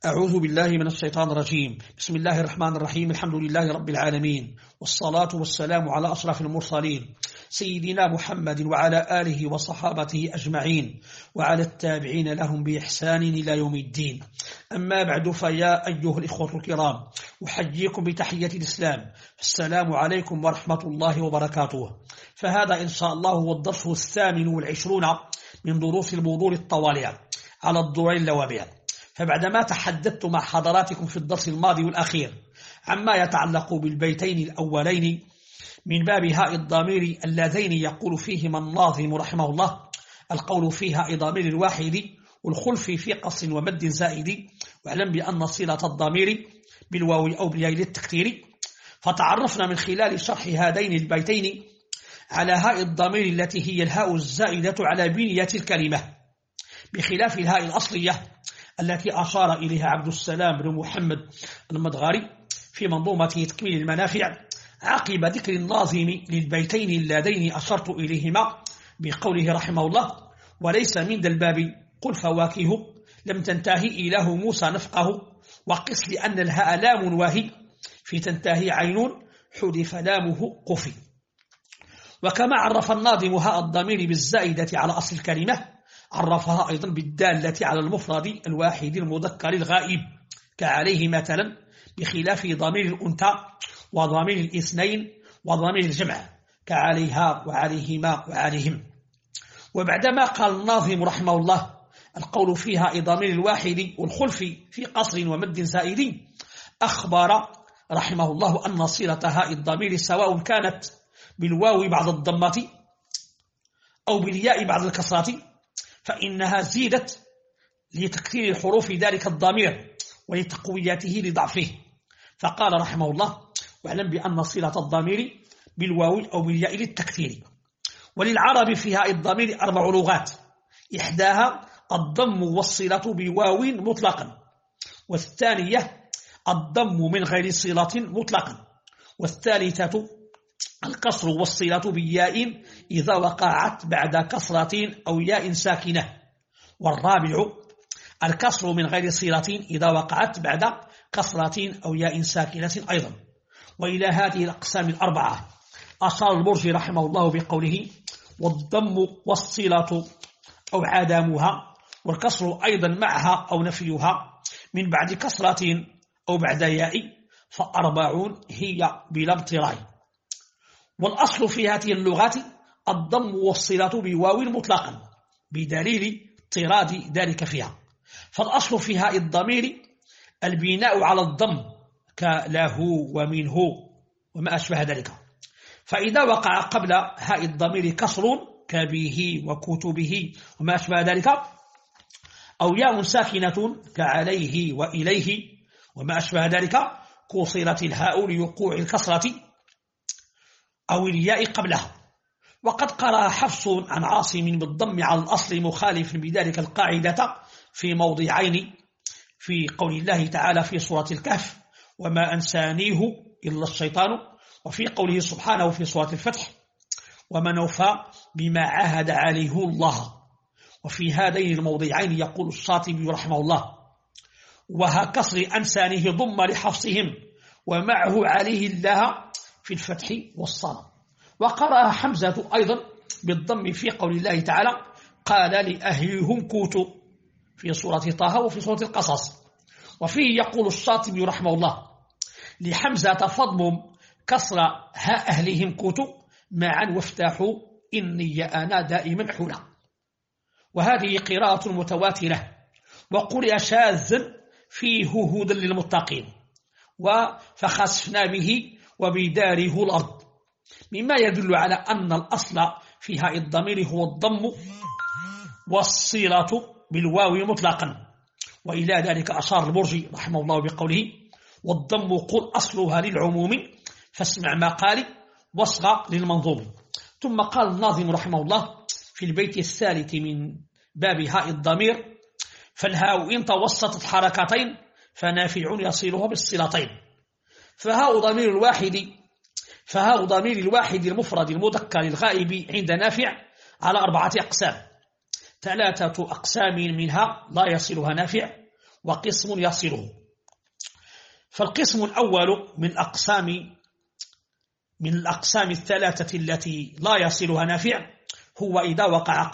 أعوذ بالله من الشيطان الرجيم. بسم الله الرحمن الرحيم. الحمد لله رب العالمين، والصلاة والسلام على أشرف المرسلين سيدنا محمد وعلى آله وصحابته أجمعين وعلى التابعين لهم بإحسان إلى يوم الدين. أما بعد، فيا أيها الإخوة الكرام، أحييكم بتحية الإسلام. السلام عليكم ورحمة الله وبركاته. فهذا إن شاء الله هو الدرس 28 من دروس الموضوع الطوالع على الضلوع اللوابع. فبعدما تحدثت مع حضراتكم في الدرس الماضي والأخير عما يتعلق بالبيتين الأولين من باب هاء الضمير اللذين يقول فيهما الناظم رحمه الله القول فيها ضمير الواحد والخلف في قصر ومد زائد، واعلم بأن صلة الضمير بالواو أو بالياء للتكثير. فتعرفنا من خلال شرح هذين البيتين على هاء الضمير التي هي الهاء الزائدة على بنية الكلمة، بخلاف الهاء الأصلية التي أشار إليها عبد السلام بن محمد المدغاري في منظومة تكميل المنافع عقب ذكر الناظم للبيتين اللذين أشرت إليهما بقوله رحمه الله: وليس من ذا الباب قل فواكه لم تنتهي إله موسى نفقه، وقس لأن الهاء لام واهي في تنتهي عين حذف لامه قفي. وكما عرف الناظم هاء الضمير بالزائدة على أصل الكلمة، عرفها أيضا بالدالة على المفرد الواحد المذكر الغائب كعليه مثلا، بخلاف ضمير الأنثى وضمير الاثنين وضمير الجمع كعليها وعليهما وعليهم. وبعدما قال الناظم رحمه الله القول فيها ضمير الواحد والخلف في قصر ومد زائد، أخبر رحمه الله أن صلة هاء الضمير سواء كانت بالواو بعد الضمة أو بالياء بعد الكسرة فإنها زيدت لتكثير الحروف ذلك الضمير ولتقويته لضعفه. فقال رحمه الله: واعلم بأن صلة الضمير بالواو أو بالياء للتكثير. وللعرب فيها الضمير 4 لغات، إحداها الضم والصلة بواو مطلقا، والثانية الضم من غير صلة مطلقا، والثالثة الكسر والصلة بالياء إذا وقعت بعد كسرة أو ياء ساكنة، والرابع الكسر من غير صلة إذا وقعت بعد كسرة أو ياء ساكنة أيضا. وإلى هذه الأقسام 4 أشار البرجي رحمه الله بقوله: والضم والصلة أو عدمها، والكسر أيضا معها أو نفيها من بعد كسرة أو بعد ياء، ف40 هي بلا اضطرار. والأصل في هذه اللغات الضم والصلة بواو مطلقا بدليل اضطراد ذلك فيها. فالأصل في هاء الضمير البناء على الضم كله ومنه وما أشبه ذلك، فإذا وقع قبل هاء الضمير كسر كبه وكتبه وما أشبه ذلك، أو ياء ساكنة كعليه وإليه وما أشبه ذلك، كسرت الهاء لوقوع الكسرة أو الياء قبلها. وقد قرأ حفص عن عاصم بالضم على الأصل مخالف بذلك القاعدة في موضعين، في قول الله تعالى في سورة الكهف: وما أنسانيه إلا الشيطان، وفي قوله سبحانه في سورة الفتح: ومن أوفى بما عاهد عليه الله. وفي هذين الموضعين يقول الشاطبي رحمه الله: وها كسر أنسانه ضم لحفصهم ومعه عليه الله في الفتح والصاد. وقرأ حمزة أيضا بالضم في قول الله تعالى: قال لأهلهم كوتوا في سورة طه وفي سورة القصص. وفيه يقول الشاطبي رحمه الله: لحمزة فضم كسر ها أهلهم كوتوا معا وافتحوا إني أنا دائما حولا. وهذه قراءة متواترة، وقرئ شاذ فيه هدى للمتقين فخسفنا به وبداره الأرض، مما يدل على أن الأصل في هاء الضمير هو الضم والصلة بالواو مطلقا. وإلى ذلك أشار البرجي رحمه الله بقوله: والضم قل أصلها للعموم فاسمع ما قال واصغى للمنظوم. ثم قال الناظم رحمه الله في البيت الثالث من باب هاء الضمير: فالهاء إن توسطت حركتين فنافع يصلها بالصلتين. فهاء ضمير الواحد المفرد المذكر الغائب عند نافع على 4 أقسام: 3 أقسام منها لا يصلها نافع، وقسم يصله. فالقسم الأول من الأقسام الثلاثة التي لا يصلها نافع هو إذا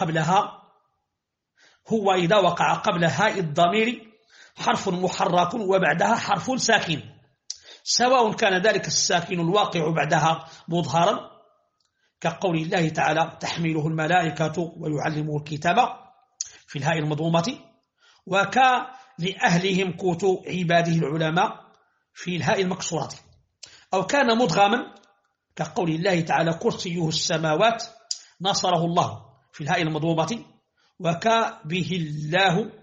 وقع قبل هاء الضمير حرف محرك وبعدها حرف ساكن، سواء كان ذلك الساكن الواقع بعدها مظهرا كقول الله تعالى تحمله الملائكة ويعلمه الكتاب في الهاء المضمومة، وكلأهلهم كوت عباده العلماء في الهاء المكسورة، أو كان مدغما كقول الله تعالى كرسيه السماوات نصره الله في الهاء المضمومة، وكبه الله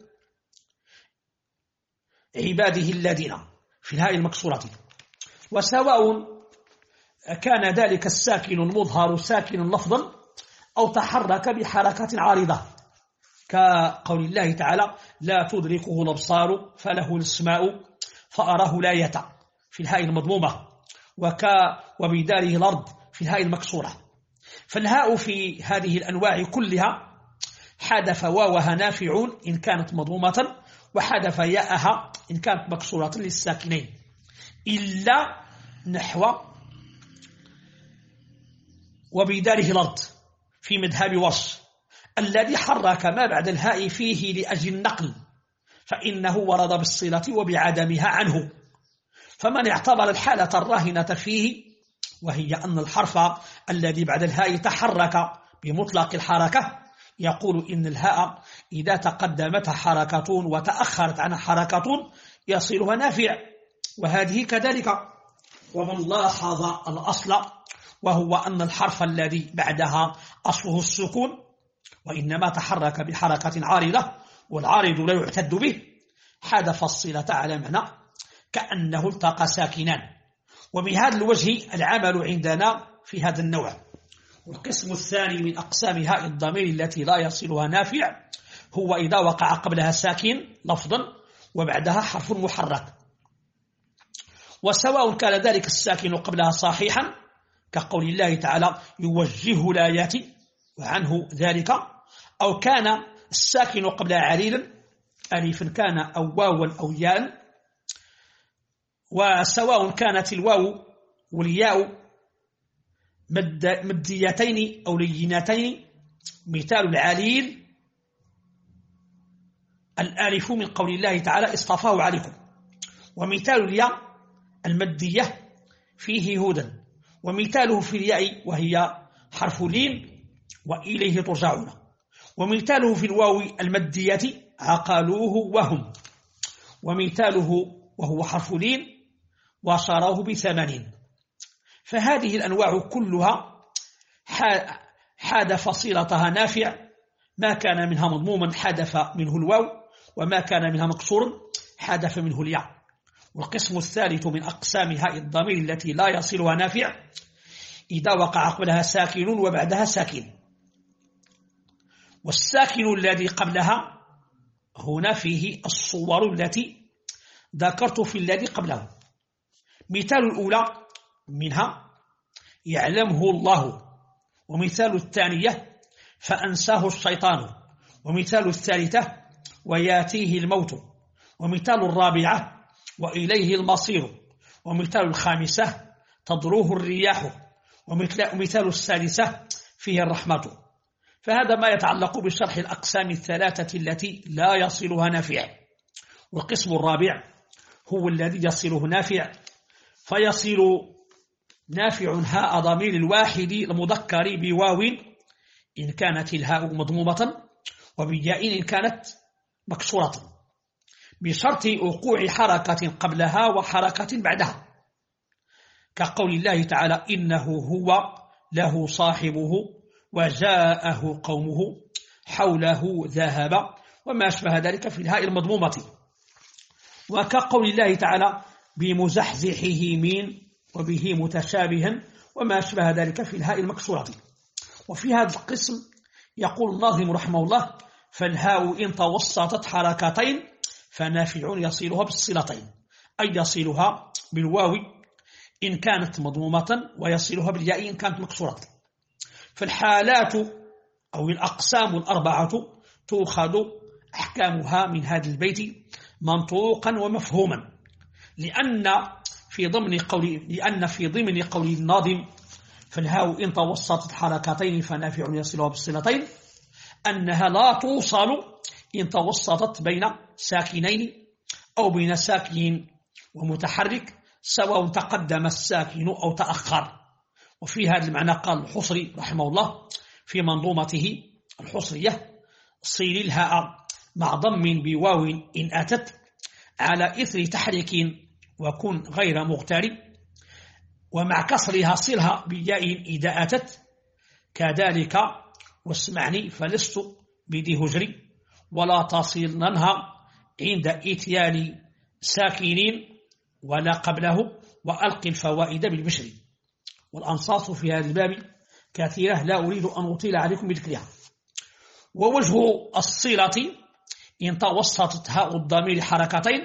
عباده الذين في الهاء المكسورة. وسواء كان ذلك الساكن المظهر ساكن لفظا أو تحرك بحركة عارضة كقول الله تعالى لا تدركه الأبصار فله الأسماء فأراه لا يتع في الهاء المضمومة، وبداره الأرض في الهاء المكسورة. فالهاء في هذه الأنواع كلها حذف واوها نافع إن كانت مضمومة، وحذف ياءها إن كانت مكسورة للساكنين، إلا نحو وبداره الأرض في مذهب ورش الذي حرك ما بعد الهاء فيه لأجل النقل، فإنه ورد بالصلة وبعدمها عنه. فمن اعتبر الحالة الراهنة فيه، وهي أن الحرف الذي بعد الهاء تحرك بمطلق الحركة، يقول إن الهاء إذا تقدمتها حركة وتأخرت عنها حركة يصلها نافع، وهذه كذلك. ومن لاحظ الأصل وهو أن الحرف الذي بعدها أصله السكون وإنما تحرك بحركة عارضة، والعارض لا يعتد به، حذف الصلة على معنى كأنه التقى ساكنان. وبهذا الوجه العمل عندنا في هذا النوع. والقسم الثاني من أقسام هاء الضمير التي لا يصلها نافع هو إذا وقع قبلها ساكن لفظا وبعدها حرف محرك، وسواء كان ذلك الساكن قبلها صحيحا كقول الله تعالى يوجه الآيات وعنه ذلك، أو كان الساكن قبلها عليلا ألف كان أو واوا أو ياء، وسواء كانت الواو والياء مديتين أو لينتين. مثال العليل الألف من قول الله تعالى اصطفاه عليكم، ومثال الياء المدية فيه هدى، ومثاله في الياء وهي حرف لين وإليه ترجعون، ومثاله في الواو المدية عقلوه وهم، ومثاله وهو حرف لين وشروه ب80. فهذه الأنواع كلها حذف صلتها نافع، ما كان منها مضموما حذف منه الواو، وما كان منها مكسور حذف منه الياء. والقسم الثالث من أقسام هاء الضمير التي لا يصلها نافع إذا وقع قبلها ساكن وبعدها ساكن، والساكن الذي قبلها هنا فيه الصور التي ذكرت في الذي قبله. مثال الأولى منها يعلمه الله، ومثال الثانية فأنساه الشيطان، ومثال الثالثة وياتيه الموت، ومثال الرابعة وإليه المصير، ومثال الخامسة تضروه الرياح، ومثال السادسة فيه الرحمة. فهذا ما يتعلق بشرح الأقسام الثلاثة التي لا يصلها نافع. والقسم الرابع هو الذي يصله نافع، فيصل نافع هاء ضمير الواحد المذكر بواو إن كانت الهاء مضمومة، وبياء إن كانت مكسورة، بشرط وقوع حركة قبلها وحركة بعدها، كقول الله تعالى إنه هو له صاحبه وجاءه قومه حوله ذهب، وما أشبه ذلك في الهاء المضمومة، وكقول الله تعالى بمزحزحه من وبه متشابها، وما أشبه ذلك في الهاء المكسورة. وفي هذا القسم يقول الناظم رحمه الله فالهاء إن توسطت حركتين فنافع يصلها بالصلتين، أي يصلها بالواو إن كانت مضمومة ويصلها بالياء إن كانت مكسورة. فالحالات أو الأقسام الأربعة تؤخذ أحكامها من هذا البيت منطوقا ومفهوما، لأن في ضمن قول الناظم فالهاء إن توسطت حركتين فنافع يصلها بالصلتين أنها لا توصل إن توسطت بين ساكنين أو بين ساكن ومتحرك سواء تقدم الساكن أو تأخر. وفي هذا المعنى قال الحصري رحمه الله في منظومته الحصرية: صيل الهاء مع ضم بواو إن أتت على إثر تحريك وكن غير مغترب، ومع كسرها صلها بياء إذا أتت كذلك، واسمعني فلست بذي هجري ولا تصلنها عند إتيان ساكنين ولا قبله، وألق الفوائد بالبشر. والأنصاص في هذا الباب كثيرة لا أريد أن أطيل عليكم بذكرها. ووجه الصلة إن توسطت هاء الضمير حركتين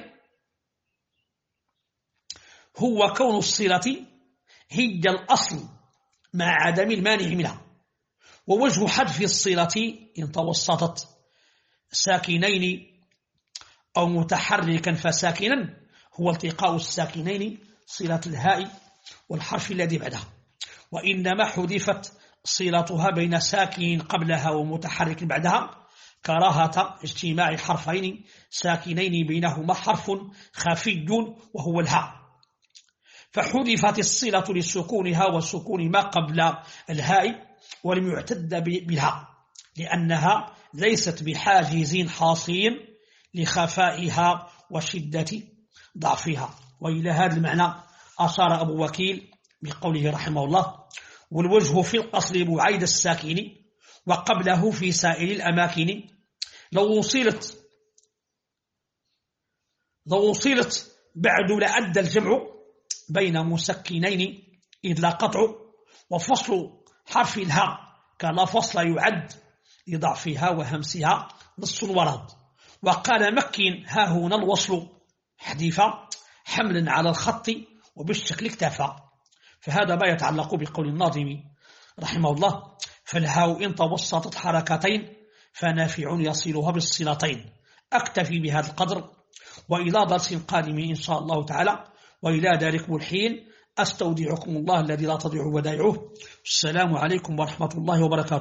هو كون الصلة هي الأصل مع عدم المانع منها. ووجه حذف الصلة إن توسطت ساكنين أو متحركا فساكنا هو التقاء الساكنين صلة الهاء والحرف الذي بعدها، وإنما حذفت صلتها بين ساكن قبلها ومتحرك بعدها كراهة اجتماع حرفين ساكنين بينهما حرف خفي وهو الهاء، فحذفت الصلة لسكونها وسكون ما قبل الهاء ولم يعتد بالهاء، لأنها ليست بحاجز حاصل لخفائها وشدة ضعفها. وإلى هذا المعنى أشار أبو وكيل بقوله رحمه الله: والوجه في الأصل بعيد الساكن وقبله في سائر الأماكن، لو وصلت بعد لأدى الجمع بين مسكنين إذ لا قطع، وفصل حرف الهاء كلا فصل يعد لضعفها وهمسها نص ورد. وقال مكن ها هنا الوصل حديثا حملا على الخط وبالشكل اكتفى. فهذا ما يتعلق بقول الناظم رحمه الله: فالهاء إن توسطت حركتين فنافع يصلها بالصلتين. أكتفي بهذا القدر، وإلى درس قادم إن شاء الله تعالى، وإلى ذلكم الحين أستودعكم الله الذي لا تضيع ودائعه. السلام عليكم ورحمة الله وبركاته.